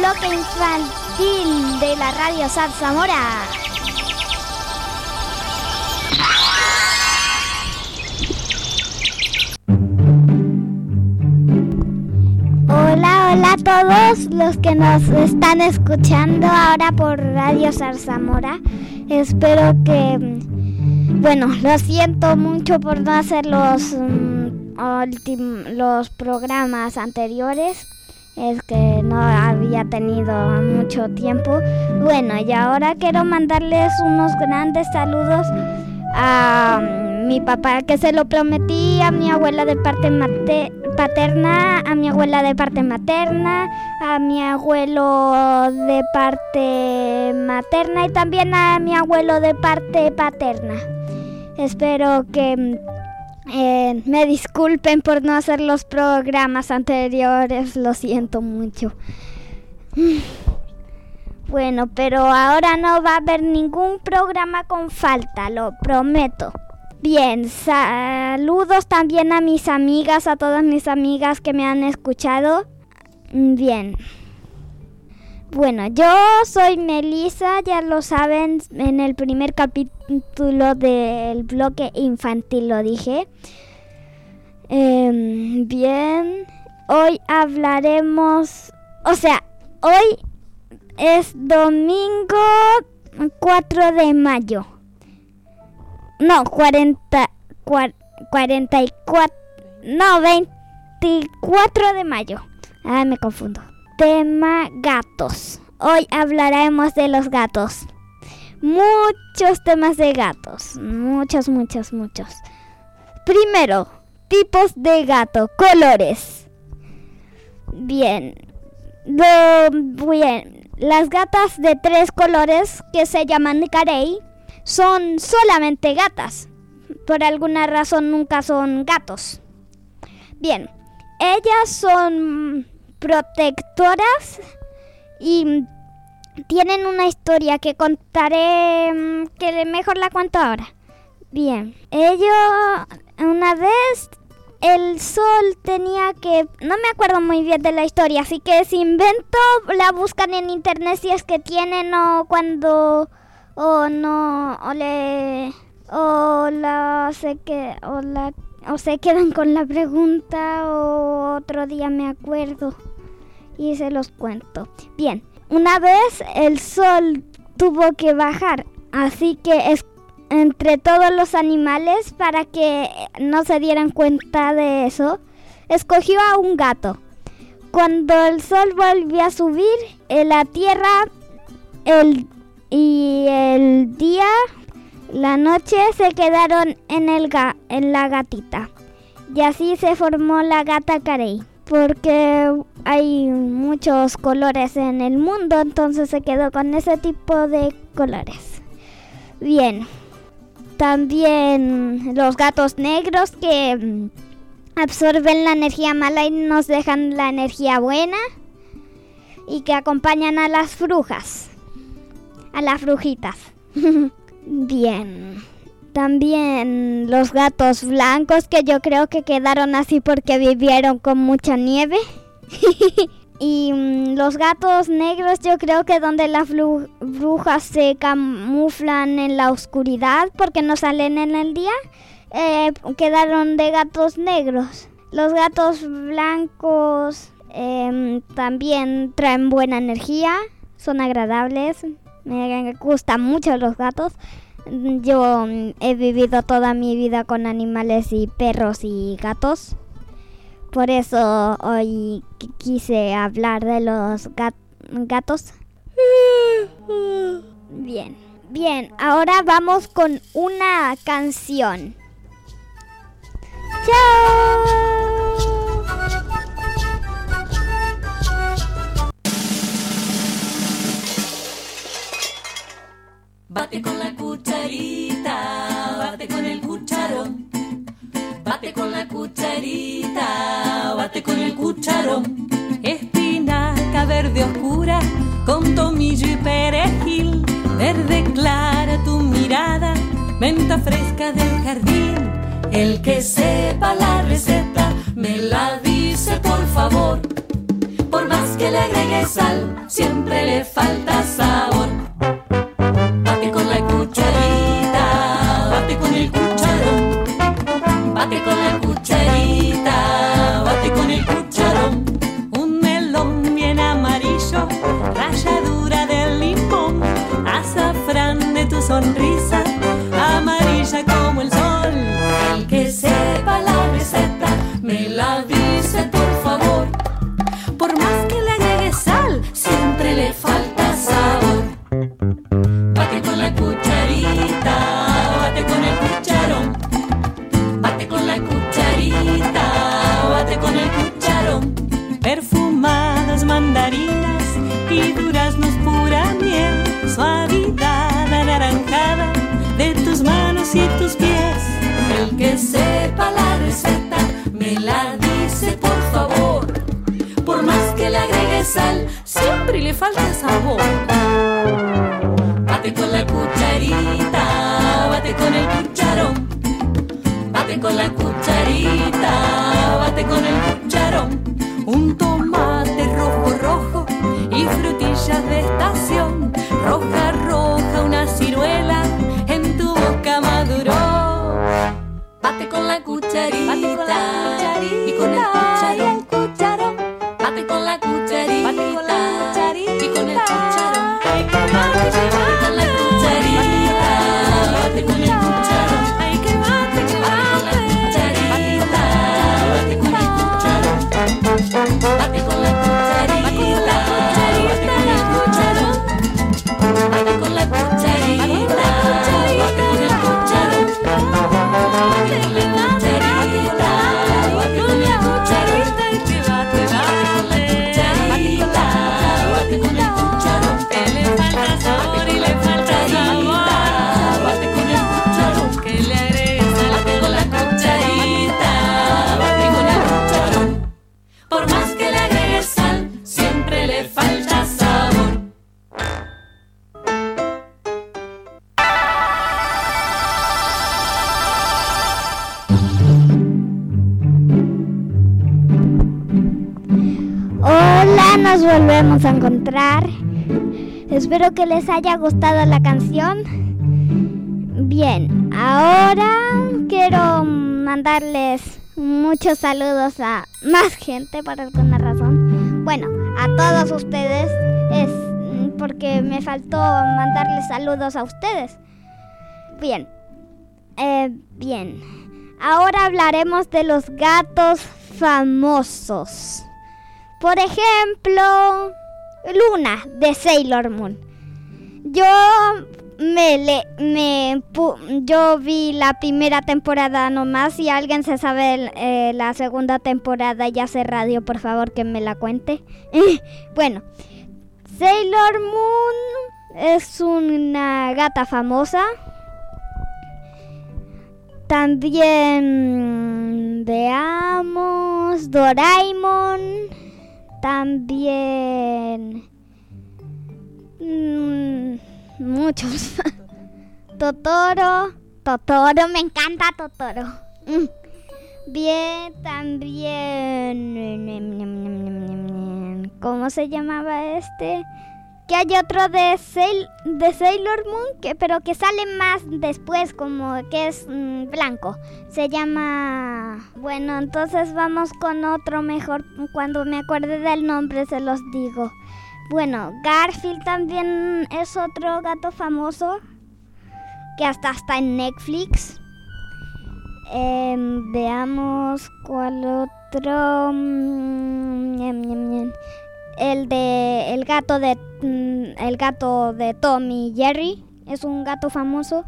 bloque infantil de la Radio Zarzamora. Hola a todos los que nos están escuchando ahora por Radio Zarzamora. Espero que, lo siento mucho por no hacer los programas anteriores. Es que no había tenido mucho tiempo. Y ahora quiero mandarles unos grandes saludos a mi papá, que se lo prometí, a mi abuela de parte paterna, a mi abuela de parte materna, a mi abuelo de parte materna y también a mi abuelo de parte paterna. Espero que me disculpen por no hacer los programas anteriores, lo siento mucho. Pero ahora no va a haber ningún programa con falta, lo prometo. Bien, saludos también a mis amigas, a todas mis amigas que me han escuchado. Bien. Yo soy Melissa, ya lo saben, en el primer capítulo del bloque infantil lo dije. Bien, hoy hablaremos, hoy es domingo 4 de mayo. No, 24 de mayo. Me confundo. Tema gatos. Hoy hablaremos de los gatos. Muchos temas de gatos. Muchos. Primero, tipos de gato, colores. Bien. Las gatas de 3 colores que se llaman carey son solamente gatas. Por alguna razón nunca son gatos. Bien, ellas son protectoras y tienen una historia que contaré, que mejor la cuento ahora. Bien, una vez el sol tenía que... No me acuerdo muy bien de la historia, así que si invento la buscan en internet si es que tienen o se quedan con la pregunta o otro día me acuerdo y se los cuento. Bien, una vez el sol tuvo que bajar, así que entre todos los animales, para que no se dieran cuenta de eso, escogió a un gato. Cuando el sol volvió a subir, la tierra el día, la noche se quedaron en la gatita. Y así se formó la gata carey, porque hay muchos colores en el mundo, entonces se quedó con ese tipo de colores. Bien, también los gatos negros que absorben la energía mala y nos dejan la energía buena, y que acompañan a las brujas, a las brujitas. Bien, también los gatos blancos, que yo creo que quedaron así porque vivieron con mucha nieve. Y los gatos negros, yo creo que donde las brujas se camuflan en la oscuridad porque no salen en el día, quedaron de gatos negros. Los gatos blancos también traen buena energía, son agradables. Me gustan mucho los gatos. Yo he vivido toda mi vida con animales y perros y gatos. Por eso hoy quise hablar de los gatos. Bien, ahora vamos con una canción. ¡Chao! Bate con la cucharita, bate con el cucharón. Bate con la cucharita, bate con el cucharón. Espinaca verde oscura con tomillo y perejil. Verde clara tu mirada, menta fresca del jardín. El que sepa la receta me la dice por favor. Por más que le agregues sal, siempre le falta sabor. Bate con la cucharita, bate con el cucharón. Bate con la cucharita, bate con el cucharón. Un melón bien amarillo, ralladura del limón, azafrán de tu sonrisa, amarilla como el sol. El que sepa la receta, me la dice por favor. Por más que le agregue sal, siempre le falta sabor. Bate con la cucharita, bate con el cucharón. Bate con la cucharita, bate con el cucharón. Perfumadas mandarinas y duraznos pura miel, suavidad anaranjada de tus manos y tus pies. El que sepa la receta, me la dice por favor. Por más que le agregue sal, siempre le falta sabor. Bate con la cucharita, bate con el cucharón. Bate con la cucharita, bate con el cucharón. Un tomate rojo, rojo y frutillas de estación. Roja, roja, una ciruela en tu boca maduró. Bate con la cucharita, bate con la cucharita y con el cucharón. Bate con la cucharita, bate con la cucharita y con el cucharón. Bate con la cucharita, bate con el cucharón. Ay, que bate, que bate. Bate con el cucharón. Bate con la cucharita, bate con el cucharón. Bate con la cucharita, bate con el cucharón. Bate con la cucharita, bate con el cucharón. Bate con el cucharón. Le falta sabor y le falta sabor. Bate con el cucharón. Que le agregues sal. Bate con la cucharita, bate con el cucharón. Por más que le agregues sal, siempre le falta sabor. Hola, nos volvemos a encontrar. Espero que les haya gustado la canción. Bien, ahora quiero mandarles muchos saludos a más gente por alguna razón. Bueno, a todos ustedes, es porque me faltó mandarles saludos a ustedes. Bien, bien. Ahora hablaremos de los gatos famosos. Por ejemplo, Luna de Sailor Moon. Yo vi la primera temporada nomás. Si alguien se sabe la segunda temporada y hace radio, por favor que me la cuente. Bueno, Sailor Moon es una gata famosa. También veamos Doraemon. También muchos. Totoro, me encanta Totoro. Bien, también ¿cómo se llamaba este? Que hay otro de Sailor Moon, pero que sale más después, como que es blanco. Se llama... Bueno, entonces vamos con otro mejor. Cuando me acuerde del nombre se los digo. Bueno, Garfield también es otro gato famoso, que hasta está en Netflix. Veamos cuál otro. El gato de Tom y Jerry es un gato famoso.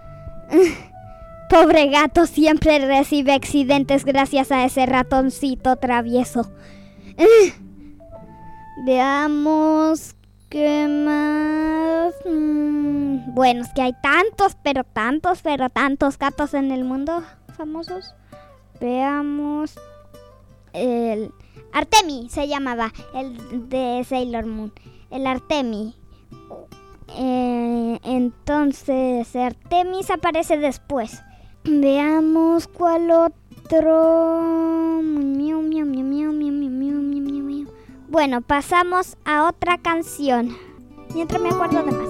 Pobre gato, siempre recibe accidentes gracias a ese ratoncito travieso. Veamos qué más. Bueno, es que hay tantos gatos en el mundo famosos. Veamos. El Artemi se llamaba, el de Sailor Moon. El Artemi. Entonces, Artemis aparece después. Veamos cuál otro. Bueno, pasamos a otra canción, mientras me acuerdo de más.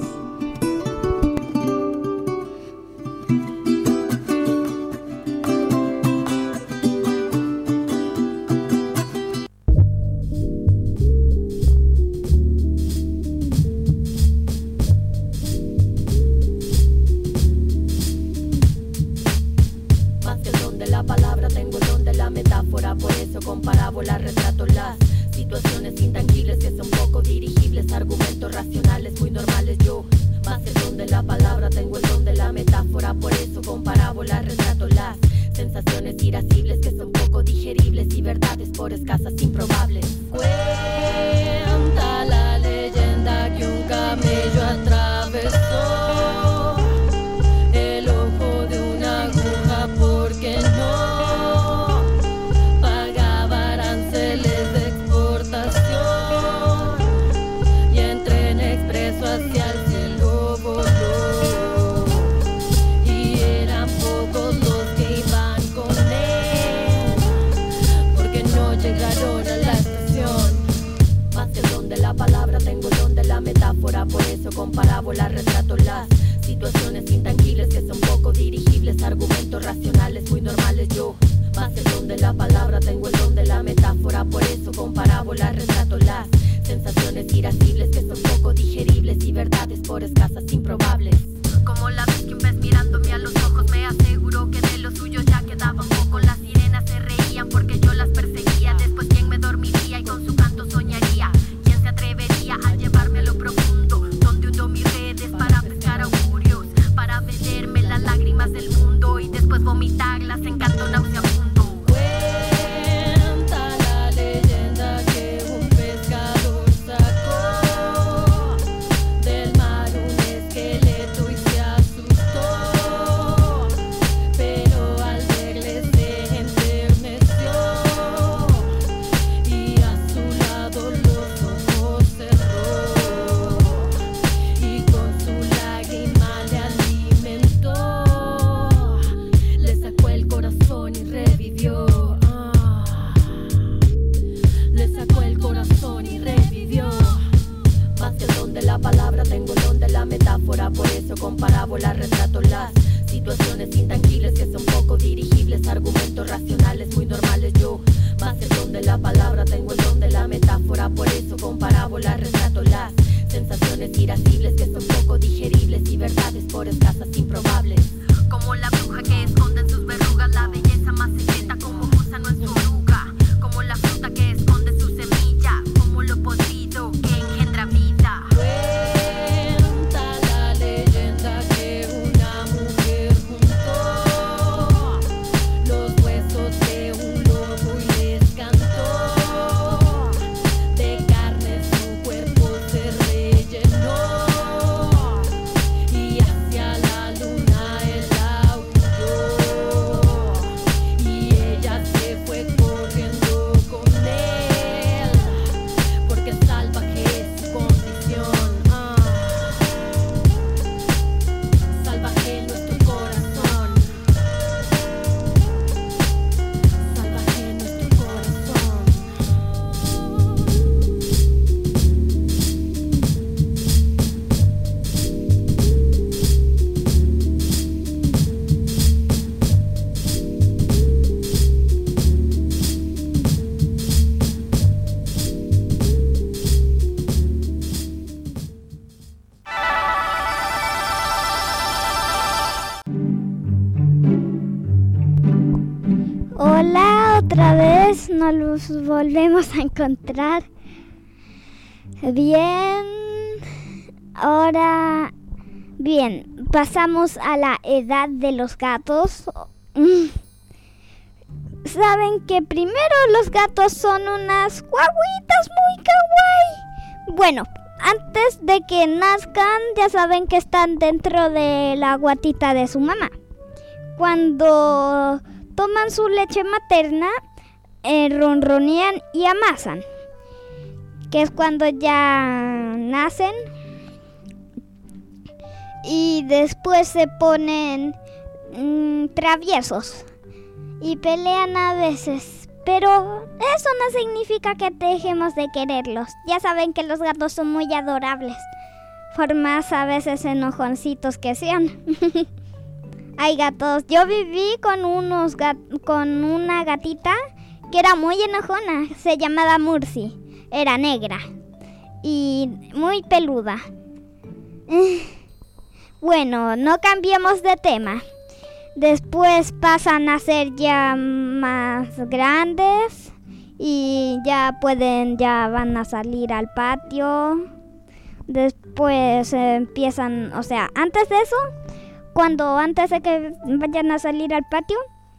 Por eso con parábolas retrato las situaciones intangibles que son poco dirigibles, argumentos racionales muy normales. Yo, más el don de la palabra, tengo el don de la metáfora. Por eso con parábolas retrato las sensaciones irascibles que son poco digeribles y verdades por escasas improbables. Cuenta la leyenda que un camello atravesó el ojo de una aguja porque no metáfora, por eso con parábolas retrato las situaciones intangibles que son poco dirigibles, argumentos racionales muy normales. Yo, más el don de la palabra, tengo el don de la metáfora. Por eso con parábolas retrato las sensaciones irascibles que son poco digeribles y verdades por escasas improbables. Como la vez que un pez mirándome a los ojos me aseguró que de los suyos ya quedaba un poco. Las sirenas se reían porque yo las perseguía. Después quién me dormiría y con su canto soñaría. ¿Quién se atrevería a llevarme a lo profundo, donde hundo mis redes para pescar augurios, para beberme las lágrimas del mundo y después vomitarlas en canto nauseabundo? Cuenta la leyenda que un pescador sacó del mar un esqueleto y se asustó, pero al verle se enterneció y a su lado los ojos cerró y con su lágrima le alimentó, le sacó el corazón y revivió. Le sacó el corazón y revivió. Más que el don de la palabra, tengo el don de la metáfora. Por eso con parábolas retrato las situaciones intangibles que son poco dirigibles, argumentos racionales muy normales. Yo, más que el don de la palabra, tengo el don de la metáfora. Por eso con parábolas retrato las sensaciones irascibles que son poco digeribles y verdades por escasas improbables. Como la bruja que esconde en sus verrugas la belleza más secreta, como gusano en su oruga, como la fruta que esconde su semilla, como lo podrido que engendra vida. Cuenta la leyenda que una mujer juntó los huesos de un lobo y les cantó, de carne su cuerpo se rellenó y hacia la luna él la huyó y ella se fue corriendo con él porque salvaje es su condición. Salvaje nuestro corazón, salvaje nuestro corazón. Hola, otra vez nos volvemos a encontrar. Bien, ahora, bien, pasamos a la edad de los gatos. Saben que primero los gatos son unas guaguitas muy kawaii. Bueno, antes de que nazcan ya saben que están dentro de la guatita de su mamá. Cuando toman su leche materna, ronronean y amasan, que es cuando ya nacen, y después se ponen traviesos y pelean a veces, Pero eso no significa que dejemos de quererlos. Ya saben que los gatos son muy adorables, por más a veces enojoncitos que sean. Hay gatos. Yo viví con una gatita que era muy enojona. Se llamaba Murci. Era negra y muy peluda. Bueno, no cambiemos de tema. Después pasan a ser ya más grandes y ya van a salir al patio. Después empiezan, o sea, antes de eso, antes de que vayan a salir al patio,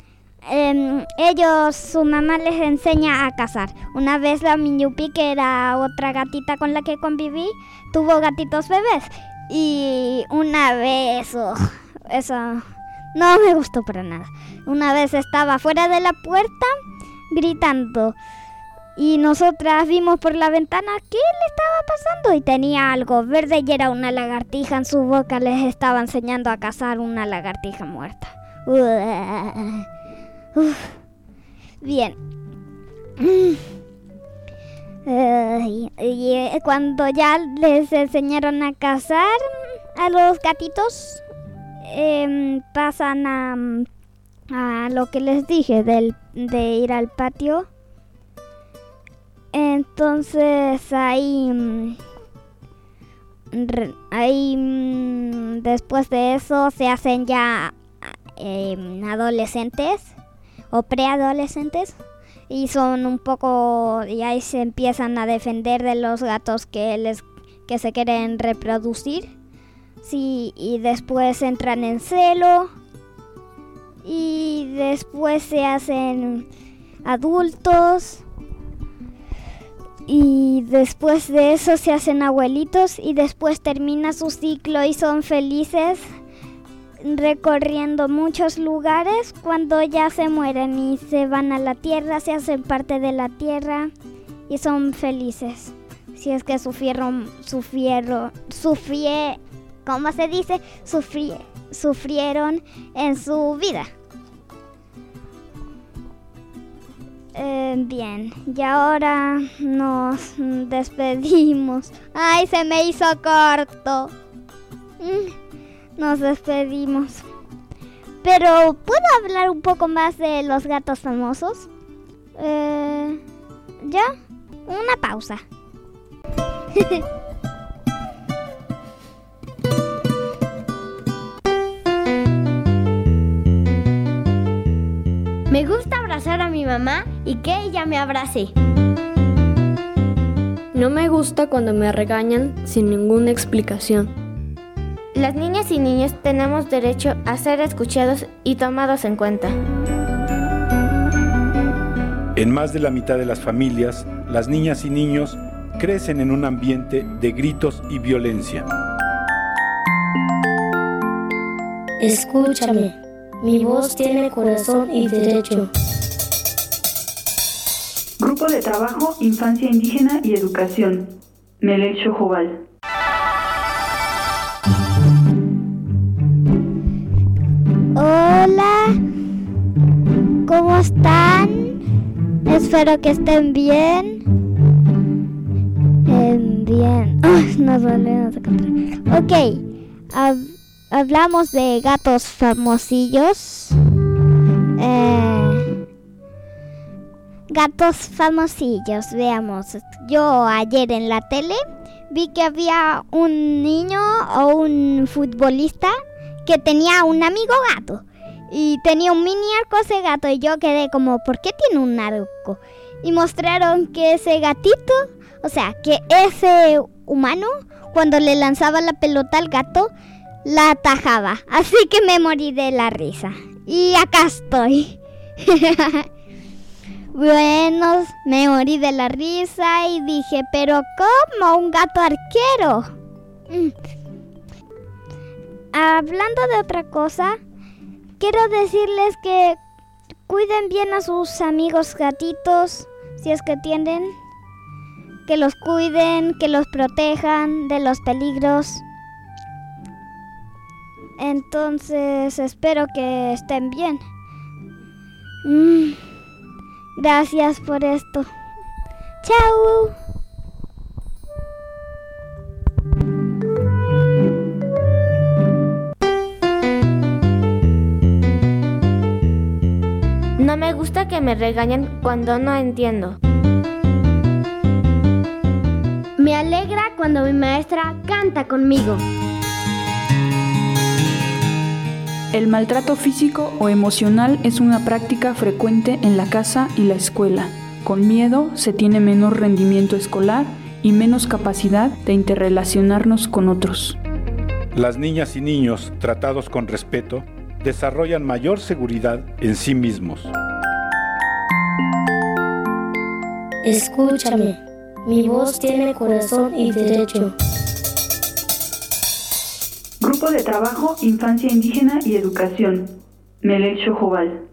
su mamá les enseña a cazar. Una vez la Miñupi, que era otra gatita con la que conviví, tuvo gatitos bebés. Y una vez, eso no me gustó para nada. Una vez estaba fuera de la puerta gritando y nosotras vimos por la ventana qué le estaba pasando y tenía algo verde y era una lagartija en su boca. Les estaba enseñando a cazar una lagartija muerta. Bien. Y cuando ya les enseñaron a cazar a los gatitos, pasan a lo que les dije de ir al patio. Entonces ahí después de eso se hacen ya adolescentes o preadolescentes y son un poco, y ahí se empiezan a defender de los gatos que se quieren reproducir. Sí, y después entran en celo y después se hacen adultos y después de eso se hacen abuelitos y después termina su ciclo y son felices recorriendo muchos lugares cuando ya se mueren y se van a la tierra, se hacen parte de la tierra y son felices. Si es que sufrieron, ¿cómo se dice? Sufrieron en su vida. Bien, y ahora nos despedimos. ¡Ay, se me hizo corto! Nos despedimos. Pero, ¿puedo hablar un poco más de los gatos famosos? ¿Ya? Una pausa. Me gusta abrazar a mi mamá y que ella me abrace. No me gusta cuando me regañan sin ninguna explicación. Las niñas y niños tenemos derecho a ser escuchados y tomados en cuenta. En más de la mitad de las familias, las niñas y niños crecen en un ambiente de gritos y violencia. Escúchame, mi voz tiene corazón y derecho. Grupo de Trabajo, Infancia Indígena y Educación. Melec Xojobal. Hola, ¿cómo están? Espero que estén bien. Bien. Nos volvemos a encontrar. Ok, hablamos de gatos famosillos. Gatos famosillos, veamos. Yo ayer en la tele vi que había un niño o un futbolista que tenía un amigo gato y tenía un mini arco ese gato y yo quedé como, ¿por qué tiene un arco? Y mostraron que ese gatito, o sea, que ese humano cuando le lanzaba la pelota al gato la atajaba, así que me morí de la risa y acá estoy. Bueno, me morí de la risa y dije, pero ¿cómo? Un gato arquero. Hablando de otra cosa, quiero decirles que cuiden bien a sus amigos gatitos, si es que tienen, que los cuiden, que los protejan de los peligros. Entonces, espero que estén bien. Gracias por esto. ¡Chao! No me gusta que me regañen cuando no entiendo. Me alegra cuando mi maestra canta conmigo. El maltrato físico o emocional es una práctica frecuente en la casa y la escuela. Con miedo se tiene menor rendimiento escolar y menos capacidad de interrelacionarnos con otros. Las niñas y niños, tratados con respeto, desarrollan mayor seguridad en sí mismos. Escúchame, mi voz tiene corazón y derecho. Grupo de Trabajo Infancia Indígena y Educación. Melec Xojobal.